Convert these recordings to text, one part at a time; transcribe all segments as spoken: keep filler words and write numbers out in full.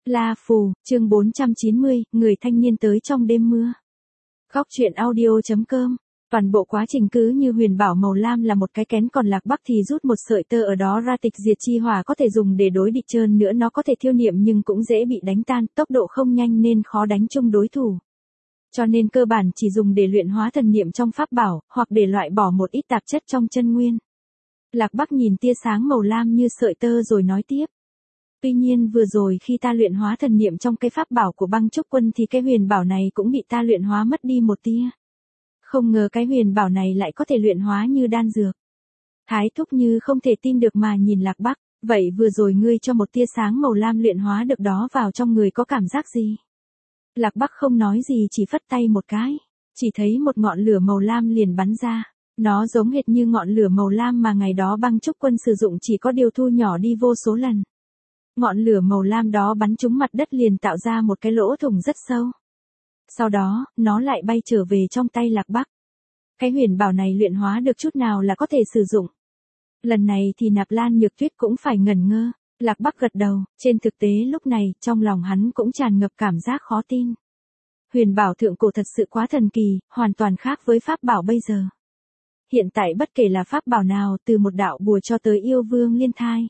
La Phù, chương bốn trăm chín mươi, người thanh niên tới trong đêm mưa. Góc truyện audio.com. Toàn bộ quá trình cứ như huyền bảo màu lam là một cái kén, còn Lạc Bắc thì rút một sợi tơ ở đó ra. Tịch diệt chi hỏa có thể dùng để đối địch, trơn nữa nó có thể thiêu niệm nhưng cũng dễ bị đánh tan, tốc độ không nhanh nên khó đánh chung đối thủ. Cho nên cơ bản chỉ dùng để luyện hóa thần niệm trong pháp bảo, hoặc để loại bỏ một ít tạp chất trong chân nguyên. Lạc Bắc nhìn tia sáng màu lam như sợi tơ rồi nói tiếp. Tuy nhiên vừa rồi khi ta luyện hóa thần niệm trong cái pháp bảo của Băng Trúc Quân thì cái huyền bảo này cũng bị ta luyện hóa mất đi một tia. Không ngờ cái huyền bảo này lại có thể luyện hóa như đan dược. Thái thúc như không thể tin được mà nhìn Lạc Bắc, vậy vừa rồi ngươi cho một tia sáng màu lam luyện hóa được đó vào trong người có cảm giác gì? Lạc Bắc không nói gì, chỉ phất tay một cái, chỉ thấy một ngọn lửa màu lam liền bắn ra. Nó giống hệt như ngọn lửa màu lam mà ngày đó Băng Trúc Quân sử dụng, chỉ có điều thu nhỏ đi vô số lần. Ngọn lửa màu lam đó bắn trúng mặt đất liền tạo ra một cái lỗ thủng rất sâu. Sau đó, nó lại bay trở về trong tay Lạc Bắc. Cái huyền bảo này luyện hóa được chút nào là có thể sử dụng. Lần này thì Nạp Lan Nhược Tuyết cũng phải ngẩn ngơ. Lạc Bắc gật đầu, trên thực tế lúc này trong lòng hắn cũng tràn ngập cảm giác khó tin. Huyền bảo thượng cổ thật sự quá thần kỳ, hoàn toàn khác với pháp bảo bây giờ. Hiện tại bất kể là pháp bảo nào, từ một đạo bùa cho tới yêu vương liên thai,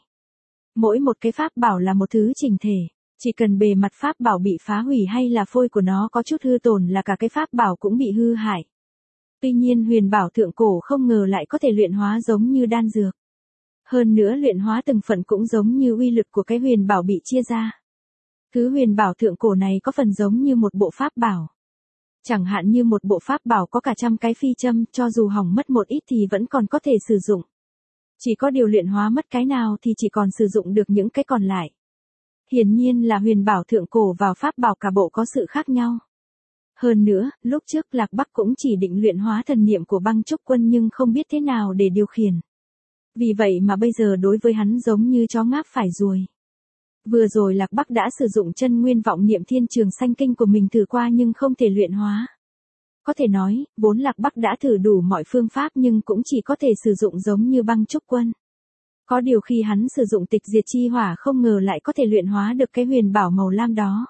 mỗi một cái pháp bảo là một thứ chỉnh thể, chỉ cần bề mặt pháp bảo bị phá hủy hay là phôi của nó có chút hư tổn là cả cái pháp bảo cũng bị hư hại. Tuy nhiên huyền bảo thượng cổ không ngờ lại có thể luyện hóa giống như đan dược. Hơn nữa luyện hóa từng phần cũng giống như uy lực của cái huyền bảo bị chia ra. Thứ huyền bảo thượng cổ này có phần giống như một bộ pháp bảo. Chẳng hạn như một bộ pháp bảo có cả trăm cái phi châm, cho dù hỏng mất một ít thì vẫn còn có thể sử dụng. Chỉ có điều luyện hóa mất cái nào thì chỉ còn sử dụng được những cái còn lại. Hiển nhiên là huyền bảo thượng cổ vào pháp bảo cả bộ có sự khác nhau. Hơn nữa, lúc trước Lạc Bắc cũng chỉ định luyện hóa thần niệm của Băng Trúc Quân nhưng không biết thế nào để điều khiển. Vì vậy mà bây giờ đối với hắn giống như chó ngáp phải ruồi. Vừa rồi Lạc Bắc đã sử dụng chân nguyên vọng niệm thiên trường sanh kinh của mình thử qua nhưng không thể luyện hóa. Có thể nói, vốn Lạc Bắc đã thử đủ mọi phương pháp nhưng cũng chỉ có thể sử dụng giống như Băng Trúc Quân. Có điều khi hắn sử dụng tịch diệt chi hỏa không ngờ lại có thể luyện hóa được cái huyền bảo màu lam đó.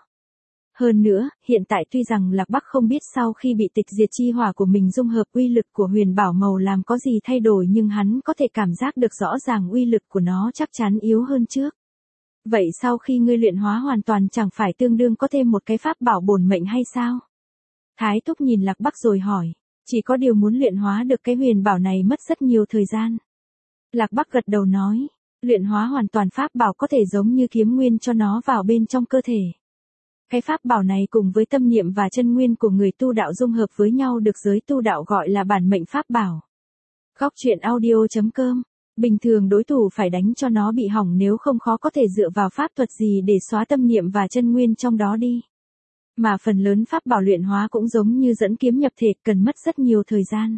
Hơn nữa, hiện tại tuy rằng Lạc Bắc không biết sau khi bị tịch diệt chi hỏa của mình dung hợp uy lực của huyền bảo màu lam có gì thay đổi, nhưng hắn có thể cảm giác được rõ ràng uy lực của nó chắc chắn yếu hơn trước. Vậy sau khi ngươi luyện hóa hoàn toàn chẳng phải tương đương có thêm một cái pháp bảo bổn mệnh hay sao? Thái thúc nhìn Lạc Bắc rồi hỏi, chỉ có điều muốn luyện hóa được cái huyền bảo này mất rất nhiều thời gian. Lạc Bắc gật đầu nói, luyện hóa hoàn toàn pháp bảo có thể giống như kiếm nguyên cho nó vào bên trong cơ thể. Cái pháp bảo này cùng với tâm niệm và chân nguyên của người tu đạo dung hợp với nhau được giới tu đạo gọi là bản mệnh pháp bảo. Góc truyện audio.com. Bình thường đối thủ phải đánh cho nó bị hỏng, nếu không khó có thể dựa vào pháp thuật gì để xóa tâm niệm và chân nguyên trong đó đi. Mà phần lớn pháp bảo luyện hóa cũng giống như dẫn kiếm nhập thể, cần mất rất nhiều thời gian.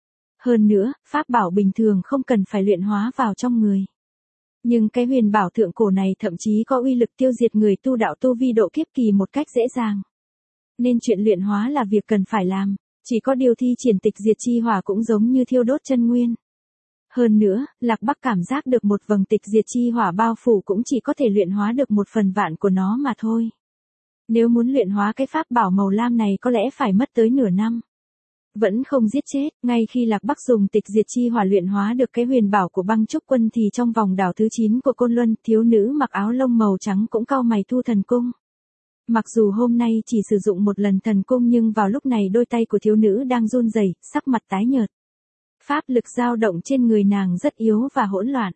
Hơn nữa, pháp bảo bình thường không cần phải luyện hóa vào trong người. Nhưng cái huyền bảo thượng cổ này thậm chí có uy lực tiêu diệt người tu đạo tu vi độ kiếp kỳ một cách dễ dàng. Nên chuyện luyện hóa là việc cần phải làm, chỉ có điều thi triển tịch diệt chi hỏa cũng giống như thiêu đốt chân nguyên. Hơn nữa, Lạc Bắc cảm giác được một vầng tịch diệt chi hỏa bao phủ cũng chỉ có thể luyện hóa được một phần vạn của nó mà thôi. Nếu muốn luyện hóa cái pháp bảo màu lam này có lẽ phải mất tới nửa năm. Vẫn không giết chết, ngay khi Lạc Bắc dùng tịch diệt chi hỏa luyện hóa được cái huyền bảo của Băng Trúc Quân thì trong vòng đảo thứ chín của Côn Luân, thiếu nữ mặc áo lông màu trắng cũng cau mày thu thần cung. Mặc dù hôm nay chỉ sử dụng một lần thần cung nhưng vào lúc này đôi tay của thiếu nữ đang run rẩy, sắc mặt tái nhợt. Pháp lực dao động trên người nàng rất yếu và hỗn loạn.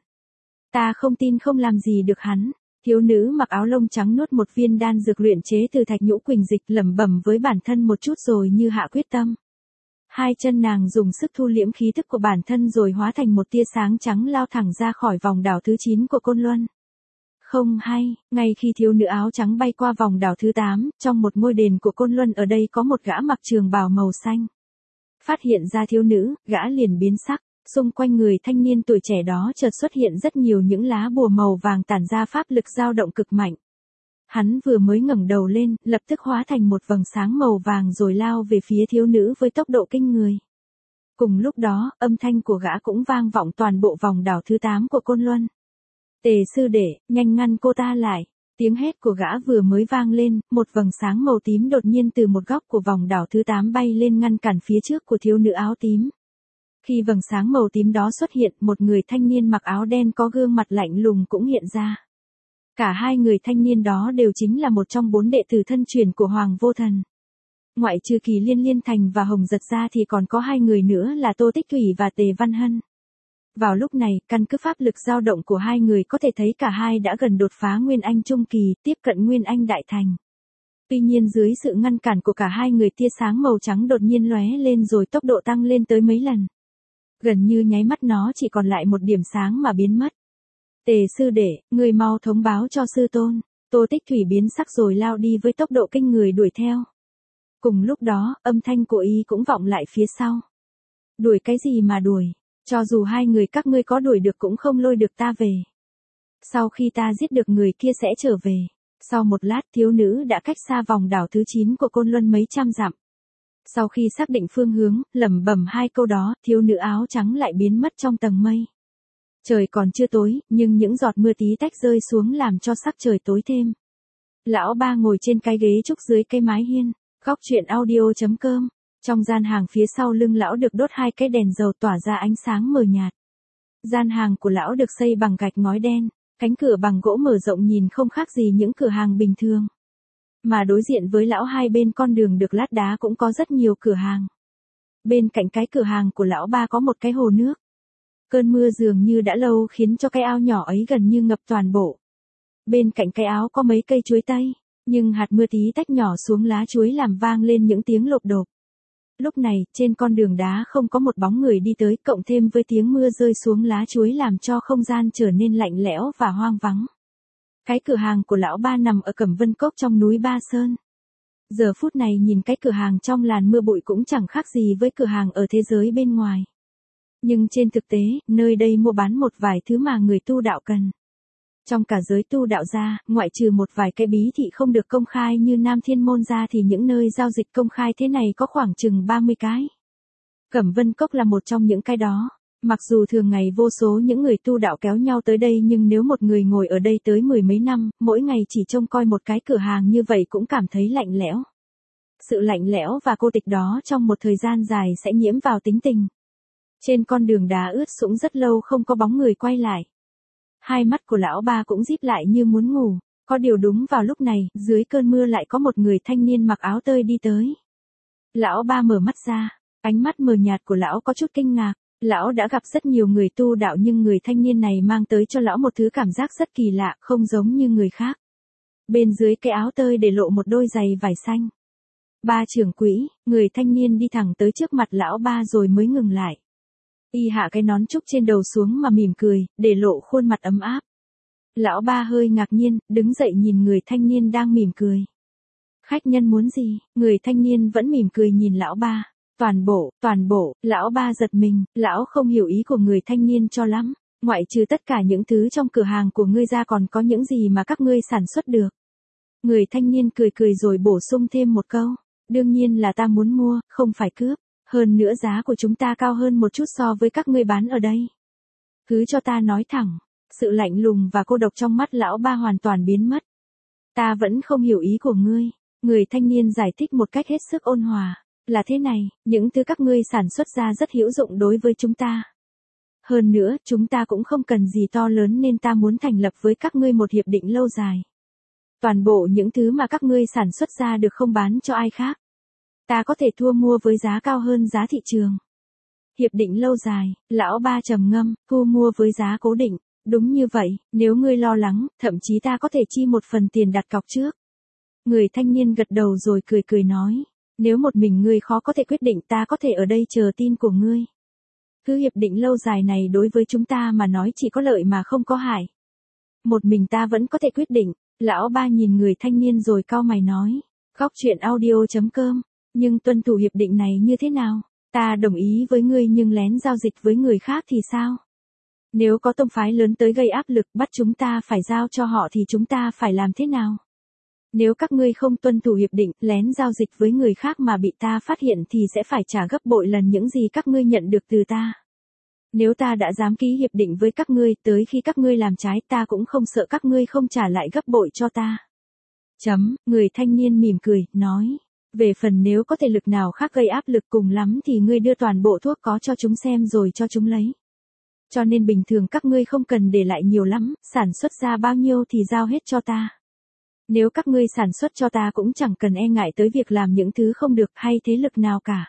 Ta không tin không làm gì được hắn. Thiếu nữ mặc áo lông trắng nuốt một viên đan dược luyện chế từ thạch nhũ quỳnh dịch, lẩm bẩm với bản thân một chút rồi như hạ quyết tâm. Hai chân nàng dùng sức thu liễm khí thức của bản thân rồi hóa thành một tia sáng trắng lao thẳng ra khỏi vòng đảo thứ chín của Côn Luân. Không hay, ngay khi thiếu nữ áo trắng bay qua vòng đảo thứ tám, trong một ngôi đền của Côn Luân ở đây có một gã mặc trường bào màu xanh. Phát hiện ra thiếu nữ, gã liền biến sắc, xung quanh người thanh niên tuổi trẻ đó chợt xuất hiện rất nhiều những lá bùa màu vàng tản ra pháp lực dao động cực mạnh. Hắn vừa mới ngẩng đầu lên, lập tức hóa thành một vầng sáng màu vàng rồi lao về phía thiếu nữ với tốc độ kinh người. Cùng lúc đó, âm thanh của gã cũng vang vọng toàn bộ vòng đảo thứ tám của Côn Luân. Tề sư đệ, nhanh ngăn cô ta lại. Tiếng hét của gã vừa mới vang lên, một vầng sáng màu tím đột nhiên từ một góc của vòng đảo thứ tám bay lên ngăn cản phía trước của thiếu nữ áo tím. Khi vầng sáng màu tím đó xuất hiện, một người thanh niên mặc áo đen có gương mặt lạnh lùng cũng hiện ra. Cả hai người thanh niên đó đều chính là một trong bốn đệ tử thân truyền của Hoàng Vô Thần. Ngoại trừ Kỳ Liên Liên Thành và Hồng Giật ra thì còn có hai người nữa là Tô Tích Thủy và Tề Văn Hân. Vào lúc này, căn cứ pháp lực dao động của hai người có thể thấy cả hai đã gần đột phá Nguyên Anh Trung Kỳ, tiếp cận Nguyên Anh Đại Thành. Tuy nhiên dưới sự ngăn cản của cả hai người, tia sáng màu trắng đột nhiên lóe lên rồi tốc độ tăng lên tới mấy lần. Gần như nháy mắt nó chỉ còn lại một điểm sáng mà biến mất. Tề sư đệ, người mau thông báo cho sư tôn. Tô Tích Thủy biến sắc rồi lao đi với tốc độ kinh người đuổi theo. Cùng lúc đó, âm thanh của y cũng vọng lại phía sau. Đuổi cái gì mà đuổi? Cho dù hai người các ngươi có đuổi được cũng không lôi được ta về. Sau khi ta giết được người kia sẽ trở về. Sau một lát, thiếu nữ đã cách xa vòng đảo thứ chín của Côn Luân mấy trăm dặm. Sau khi xác định phương hướng, lẩm bẩm hai câu đó, thiếu nữ áo trắng lại biến mất trong tầng mây. Trời còn chưa tối, nhưng những giọt mưa tí tách rơi xuống làm cho sắc trời tối thêm. Lão ba ngồi trên cái ghế trúc dưới cây mái hiên, góc truyện audio chấm com. Trong gian hàng phía sau lưng lão được đốt hai cái đèn dầu tỏa ra ánh sáng mờ nhạt. Gian hàng của lão được xây bằng gạch ngói đen, cánh cửa bằng gỗ mở rộng nhìn không khác gì những cửa hàng bình thường. Mà đối diện với lão hai bên con đường được lát đá cũng có rất nhiều cửa hàng. Bên cạnh cái cửa hàng của lão ba có một cái hồ nước. Cơn mưa dường như đã lâu khiến cho cái ao nhỏ ấy gần như ngập toàn bộ. Bên cạnh cái áo có mấy cây chuối tây, nhưng hạt mưa tí tách nhỏ xuống lá chuối làm vang lên những tiếng lộp độp. Lúc này, trên con đường đá không có một bóng người đi tới, cộng thêm với tiếng mưa rơi xuống lá chuối làm cho không gian trở nên lạnh lẽo và hoang vắng. Cái cửa hàng của lão ba nằm ở Cẩm Vân Cốc trong núi Ba Sơn. Giờ phút này nhìn cái cửa hàng trong làn mưa bụi cũng chẳng khác gì với cửa hàng ở thế giới bên ngoài. Nhưng trên thực tế, nơi đây mua bán một vài thứ mà người tu đạo cần. Trong cả giới tu đạo gia, ngoại trừ một vài cái bí thị không được công khai như Nam Thiên Môn ra thì những nơi giao dịch công khai thế này có khoảng chừng ba mươi cái. Cẩm Vân Cốc là một trong những cái đó. Mặc dù thường ngày vô số những người tu đạo kéo nhau tới đây nhưng nếu một người ngồi ở đây tới mười mấy năm, mỗi ngày chỉ trông coi một cái cửa hàng như vậy cũng cảm thấy lạnh lẽo. Sự lạnh lẽo và cô tịch đó trong một thời gian dài sẽ nhiễm vào tính tình. Trên con đường đá ướt sũng rất lâu không có bóng người quay lại. Hai mắt của lão ba cũng díp lại như muốn ngủ, có điều đúng vào lúc này, dưới cơn mưa lại có một người thanh niên mặc áo tơi đi tới. Lão ba mở mắt ra, ánh mắt mờ nhạt của lão có chút kinh ngạc, lão đã gặp rất nhiều người tu đạo nhưng người thanh niên này mang tới cho lão một thứ cảm giác rất kỳ lạ, không giống như người khác. Bên dưới cái áo tơi để lộ một đôi giày vải xanh. Ba trưởng quỹ, người thanh niên đi thẳng tới trước mặt lão ba rồi mới ngừng lại. Y hạ cái nón trúc trên đầu xuống mà mỉm cười, để lộ khuôn mặt ấm áp. Lão ba hơi ngạc nhiên, đứng dậy nhìn người thanh niên đang mỉm cười. Khách nhân muốn gì? Người thanh niên vẫn mỉm cười nhìn lão ba. Toàn bộ, toàn bộ, lão ba giật mình, lão không hiểu ý của người thanh niên cho lắm. Ngoại trừ tất cả những thứ trong cửa hàng của ngươi ra còn có những gì mà các ngươi sản xuất được. Người thanh niên cười cười rồi bổ sung thêm một câu. Đương nhiên là ta muốn mua, không phải cướp. Hơn nữa giá của chúng ta cao hơn một chút so với các ngươi bán ở đây. Cứ cho ta nói thẳng, sự lạnh lùng và cô độc trong mắt lão ba hoàn toàn biến mất. Ta vẫn không hiểu ý của ngươi. Người thanh niên giải thích một cách hết sức ôn hòa. Là thế này, những thứ các ngươi sản xuất ra rất hữu dụng đối với chúng ta. Hơn nữa, chúng ta cũng không cần gì to lớn nên ta muốn thành lập với các ngươi một hiệp định lâu dài. Toàn bộ những thứ mà các ngươi sản xuất ra được không bán cho ai khác. Ta có thể thua mua với giá cao hơn giá thị trường. Hiệp định lâu dài, lão ba trầm ngâm, thu mua với giá cố định. Đúng như vậy, nếu ngươi lo lắng, thậm chí ta có thể chi một phần tiền đặt cọc trước. Người thanh niên gật đầu rồi cười cười nói. Nếu một mình ngươi khó có thể quyết định ta có thể ở đây chờ tin của ngươi. Thứ hiệp định lâu dài này đối với chúng ta mà nói chỉ có lợi mà không có hại. Một mình ta vẫn có thể quyết định. Lão ba nhìn người thanh niên rồi cau mày nói. Góc truyện audio chấm com. Nhưng tuân thủ hiệp định này như thế nào? Ta đồng ý với ngươi nhưng lén giao dịch với người khác thì sao? Nếu có tông phái lớn tới gây áp lực bắt chúng ta phải giao cho họ thì chúng ta phải làm thế nào? Nếu các ngươi không tuân thủ hiệp định, lén giao dịch với người khác mà bị ta phát hiện thì sẽ phải trả gấp bội lần những gì các ngươi nhận được từ ta. Nếu ta đã dám ký hiệp định với các ngươi, tới khi các ngươi làm trái ta cũng không sợ các ngươi không trả lại gấp bội cho ta. Chấm, người thanh niên mỉm cười, nói. Về phần nếu có thể lực nào khác gây áp lực cùng lắm thì ngươi đưa toàn bộ thuốc có cho chúng xem rồi cho chúng lấy. Cho nên bình thường các ngươi không cần để lại nhiều lắm, sản xuất ra bao nhiêu thì giao hết cho ta. Nếu các ngươi sản xuất cho ta cũng chẳng cần e ngại tới việc làm những thứ không được hay thế lực nào cả.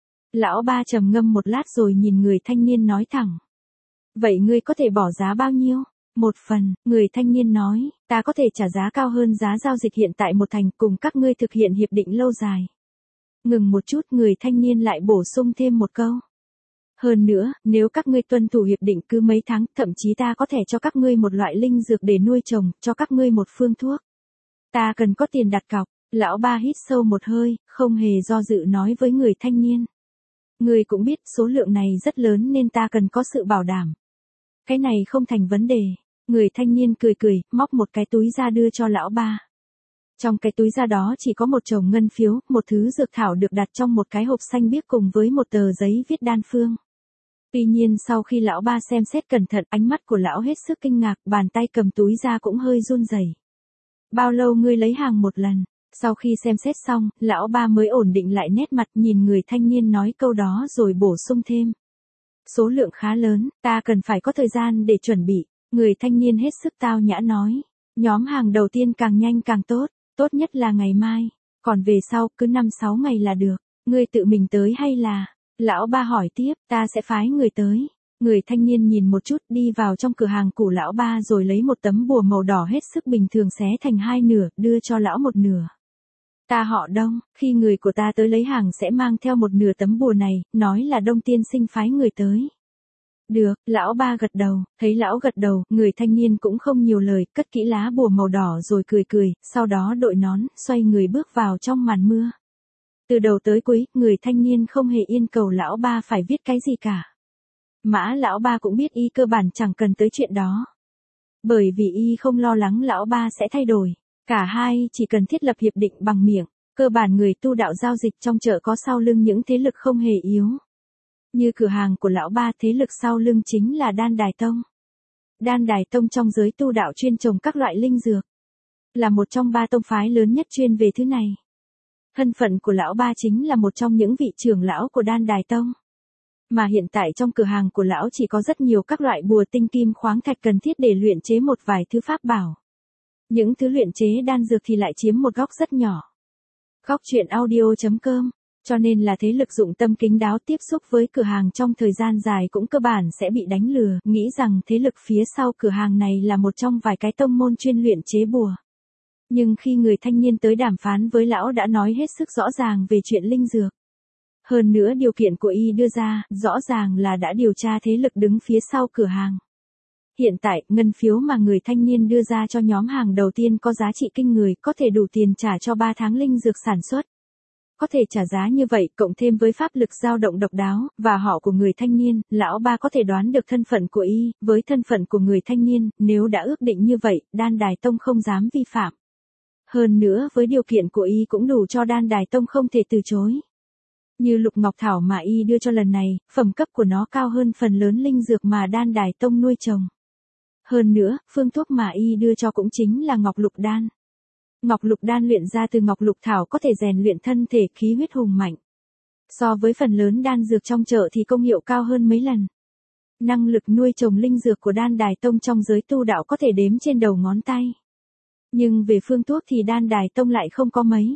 Lão ba trầm ngâm một lát rồi nhìn người thanh niên nói thẳng. Vậy ngươi có thể bỏ giá bao nhiêu? Một phần, người thanh niên nói, ta có thể trả giá cao hơn giá giao dịch hiện tại một thành cùng các ngươi thực hiện hiệp định lâu dài. Ngừng một chút, người thanh niên lại bổ sung thêm một câu. Hơn nữa, nếu các ngươi tuân thủ hiệp định cứ mấy tháng, thậm chí ta có thể cho các ngươi một loại linh dược để nuôi trồng, cho các ngươi một phương thuốc. Ta cần có tiền đặt cọc. Lão ba hít sâu một hơi, không hề do dự nói với người thanh niên. Ngươi cũng biết số lượng này rất lớn nên ta cần có sự bảo đảm. Cái này không thành vấn đề. Người thanh niên cười cười, móc một cái túi ra đưa cho lão ba. Trong cái túi ra đó chỉ có một chồng ngân phiếu, một thứ dược thảo được đặt trong một cái hộp xanh biếc cùng với một tờ giấy viết đan phương. Tuy nhiên sau khi lão ba xem xét cẩn thận, ánh mắt của lão hết sức kinh ngạc, bàn tay cầm túi ra cũng hơi run rẩy. Bao lâu ngươi lấy hàng một lần? Sau khi xem xét xong, lão ba mới ổn định lại nét mặt, nhìn người thanh niên nói câu đó rồi bổ sung thêm. Số lượng khá lớn, ta cần phải có thời gian để chuẩn bị. Người thanh niên hết sức tao nhã nói. Nhóm hàng đầu tiên càng nhanh càng tốt, tốt nhất là ngày mai. Còn về sau, cứ năm sáu ngày là được. Ngươi tự mình tới hay là? Lão ba hỏi tiếp, ta sẽ phái người tới. Người thanh niên nhìn một chút, đi vào trong cửa hàng của lão ba rồi lấy một tấm bùa màu đỏ hết sức bình thường xé thành hai nửa, đưa cho lão một nửa. Ta họ Đông, khi người của ta tới lấy hàng sẽ mang theo một nửa tấm bùa này, nói là Đông tiên sinh phái người tới. Được, lão ba gật đầu, thấy lão gật đầu, người thanh niên cũng không nhiều lời, cất kỹ lá bùa màu đỏ rồi cười cười, sau đó đội nón, xoay người bước vào trong màn mưa. Từ đầu tới cuối, người thanh niên không hề yên cầu lão ba phải viết cái gì cả. Mã lão ba cũng biết y cơ bản chẳng cần tới chuyện đó. Bởi vì y không lo lắng lão ba sẽ thay đổi. Cả hai chỉ cần thiết lập hiệp định bằng miệng. Cơ bản người tu đạo giao dịch trong chợ có sau lưng những thế lực không hề yếu. Như cửa hàng của lão ba, thế lực sau lưng chính là Đan Đài Tông. Đan Đài Tông trong giới tu đạo chuyên trồng các loại linh dược. Là một trong ba tông phái lớn nhất chuyên về thứ này. Thân phận của lão ba chính là một trong những vị trưởng lão của Đan Đài Tông. Mà hiện tại trong cửa hàng của lão chỉ có rất nhiều các loại bùa tinh kim khoáng thạch cần thiết để luyện chế một vài thứ pháp bảo. Những thứ luyện chế đan dược thì lại chiếm một góc rất nhỏ. Góc truyện audio chấm com. Cho nên là thế lực dụng tâm kín đáo tiếp xúc với cửa hàng trong thời gian dài cũng cơ bản sẽ bị đánh lừa, nghĩ rằng thế lực phía sau cửa hàng này là một trong vài cái tông môn chuyên luyện chế bùa. Nhưng khi người thanh niên tới đàm phán với lão đã nói hết sức rõ ràng về chuyện linh dược. Hơn nữa điều kiện của y đưa ra, rõ ràng là đã điều tra thế lực đứng phía sau cửa hàng. Hiện tại, ngân phiếu mà người thanh niên đưa ra cho nhóm hàng đầu tiên có giá trị kinh người, có thể đủ tiền trả cho ba tháng linh dược sản xuất. Có thể trả giá như vậy, cộng thêm với pháp lực dao động độc đáo, và họ của người thanh niên, lão ba có thể đoán được thân phận của y, với thân phận của người thanh niên, nếu đã ước định như vậy, Đan Đài Tông không dám vi phạm. Hơn nữa với điều kiện của y cũng đủ cho Đan Đài Tông không thể từ chối. Như lục ngọc thảo mà y đưa cho lần này, phẩm cấp của nó cao hơn phần lớn linh dược mà Đan Đài Tông nuôi trồng. Hơn nữa, phương thuốc mà y đưa cho cũng chính là ngọc lục đan. Ngọc lục đan luyện ra từ ngọc lục thảo có thể rèn luyện thân thể khí huyết hùng mạnh. So với phần lớn đan dược trong chợ thì công hiệu cao hơn mấy lần. Năng lực nuôi trồng linh dược của Đan Đài Tông trong giới tu đạo có thể đếm trên đầu ngón tay. Nhưng về phương thuốc thì Đan Đài Tông lại không có mấy.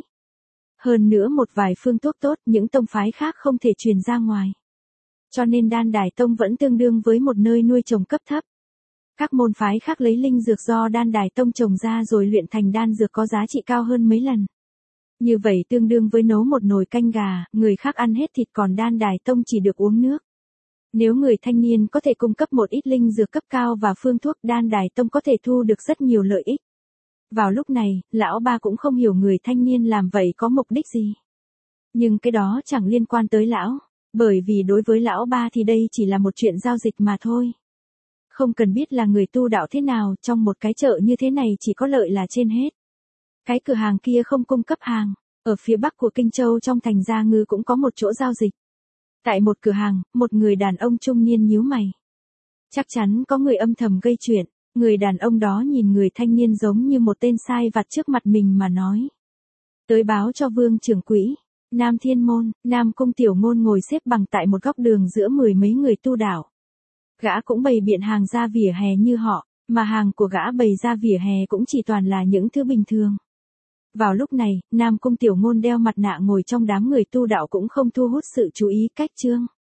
Hơn nữa một vài phương thuốc tốt những tông phái khác không thể truyền ra ngoài. Cho nên Đan Đài Tông vẫn tương đương với một nơi nuôi trồng cấp thấp. Các môn phái khác lấy linh dược do Đan Đài Tông trồng ra rồi luyện thành đan dược có giá trị cao hơn mấy lần. Như vậy tương đương với nấu một nồi canh gà, người khác ăn hết thịt còn Đan Đài Tông chỉ được uống nước. Nếu người thanh niên có thể cung cấp một ít linh dược cấp cao và phương thuốc, Đan Đài Tông có thể thu được rất nhiều lợi ích. Vào lúc này, lão ba cũng không hiểu người thanh niên làm vậy có mục đích gì. Nhưng cái đó chẳng liên quan tới lão, bởi vì đối với lão ba thì đây chỉ là một chuyện giao dịch mà thôi. Không cần biết là người tu đạo thế nào, trong một cái chợ như thế này chỉ có lợi là trên hết. Cái cửa hàng kia không cung cấp hàng, ở phía bắc của Kinh Châu trong thành Gia Ngư cũng có một chỗ giao dịch. Tại một cửa hàng, một người đàn ông trung niên nhíu mày. Chắc chắn có người âm thầm gây chuyện, người đàn ông đó nhìn người thanh niên giống như một tên sai vặt trước mặt mình mà nói. Tới báo cho Vương trưởng quỹ. Nam Thiên Môn, Nam Cung Tiểu Ngôn ngồi xếp bằng tại một góc đường giữa mười mấy người tu đạo. Gã cũng bày biện hàng ra vỉa hè như họ, mà hàng của gã bày ra vỉa hè cũng chỉ toàn là những thứ bình thường. Vào lúc này, Nam Cung Tiểu Ngôn đeo mặt nạ ngồi trong đám người tu đạo cũng không thu hút sự chú ý cách trương.